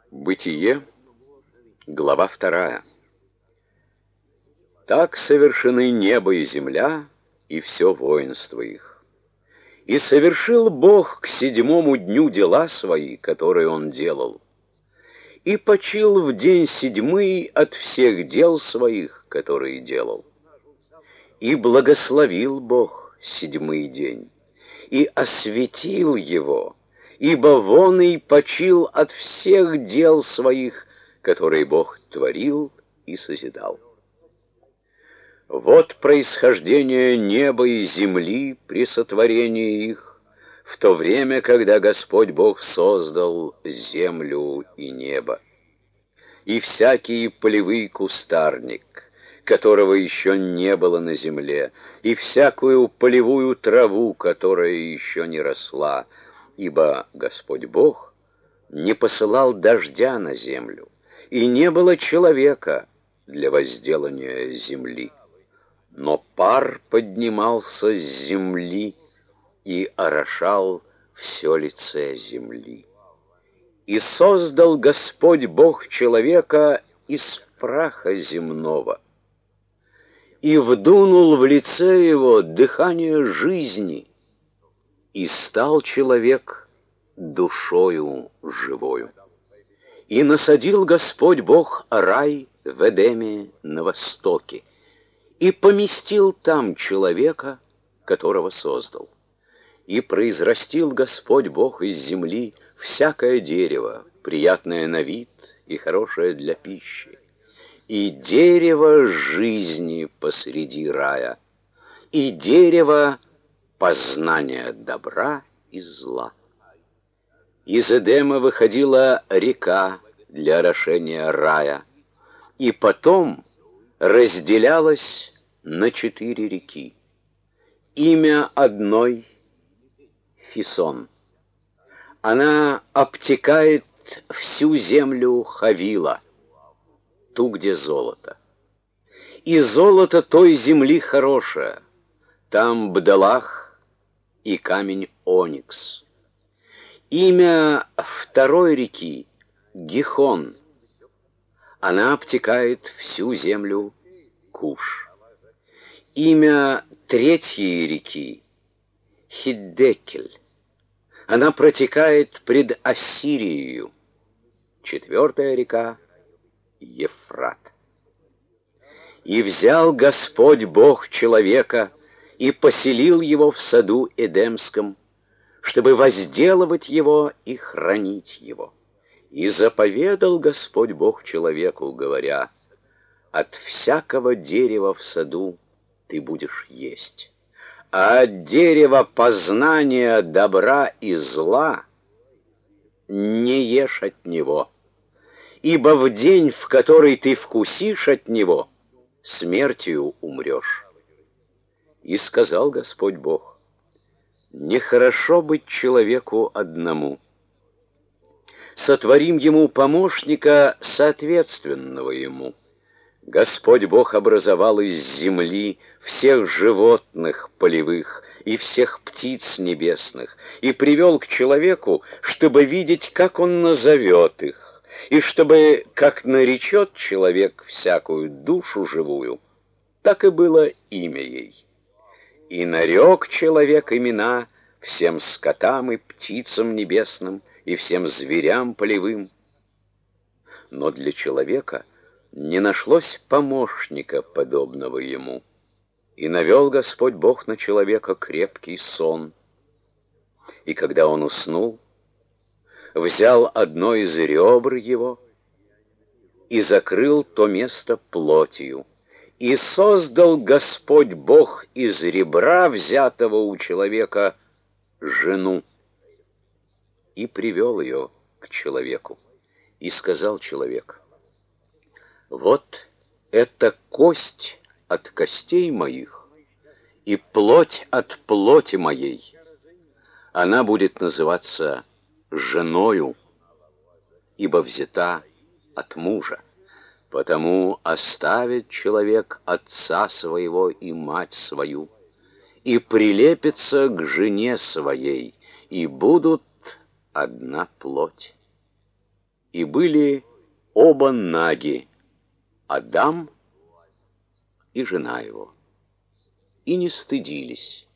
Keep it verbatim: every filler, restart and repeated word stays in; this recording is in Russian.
Бытие, глава вторая. Так совершены небо и земля, и все воинство их. И совершил Бог к седьмому дню дела свои, которые Он делал, и почил в день седьмый от всех дел своих, которые делал. И благословил Бог седьмой день, и осветил его, ибо вон и почил от всех дел своих, которые Бог творил и созидал. Вот происхождение неба и земли при сотворении их, в то время, когда Господь Бог создал землю и небо. И всякий полевый кустарник, которого еще не было на земле, и всякую полевую траву, которая еще не росла, ибо Господь Бог не посылал дождя на землю, и не было человека для возделания земли. Но пар поднимался с земли и орошал все лице земли. И создал Господь Бог человека из праха земного, и вдунул в лице его дыхание жизни, и стал человек душою живою. И насадил Господь Бог рай в Эдеме на востоке, и поместил там человека, которого создал. И произрастил Господь Бог из земли всякое дерево, приятное на вид и хорошее для пищи, и дерево жизни посреди рая, и дерево познания добра и зла. Из Эдема выходила река для орошения рая, и потом разделялась на четыре реки. Имя одной — Фисон. Она обтекает всю землю Хавила, ту, где золото. И золото той земли хорошее, там бдалах и камень оникс. Имя второй реки — Гихон. Она обтекает всю землю Куш. Имя третьей реки — Хиддекель. Она протекает пред Ассирией. Четвертая река — Ефрат. И взял Господь Бог человека и поселил его в саду Эдемском, чтобы возделывать его и хранить его. И заповедал Господь Бог человеку, говоря: от всякого дерева в саду ты будешь есть, а от дерева познания добра и зла не ешь от него, ибо в день, в который ты вкусишь от него, смертью умрешь. И сказал Господь Бог: нехорошо быть человеку одному. Сотворим ему помощника, соответственного ему. Господь Бог образовал из земли всех животных полевых и всех птиц небесных и привел к человеку, чтобы видеть, как он назовет их, и чтобы, как наречет человек всякую душу живую, так и было имя ей. И нарек человек имена всем скотам и птицам небесным и всем зверям полевым. Но для человека не нашлось помощника, подобного ему. И навел Господь Бог на человека крепкий сон. И когда он уснул, взял одно из ребр его и закрыл то место плотью. И создал Господь Бог из ребра, взятого у человека, жену, и привел ее к человеку. И сказал человек: вот это кость от костей моих и плоть от плоти моей. Она будет называться женою, ибо взята от мужа. Потому оставит человек отца своего и мать свою, и прилепится к жене своей, и будут одна плоть. и были оба наги, Адам и жена его, и не стыдились.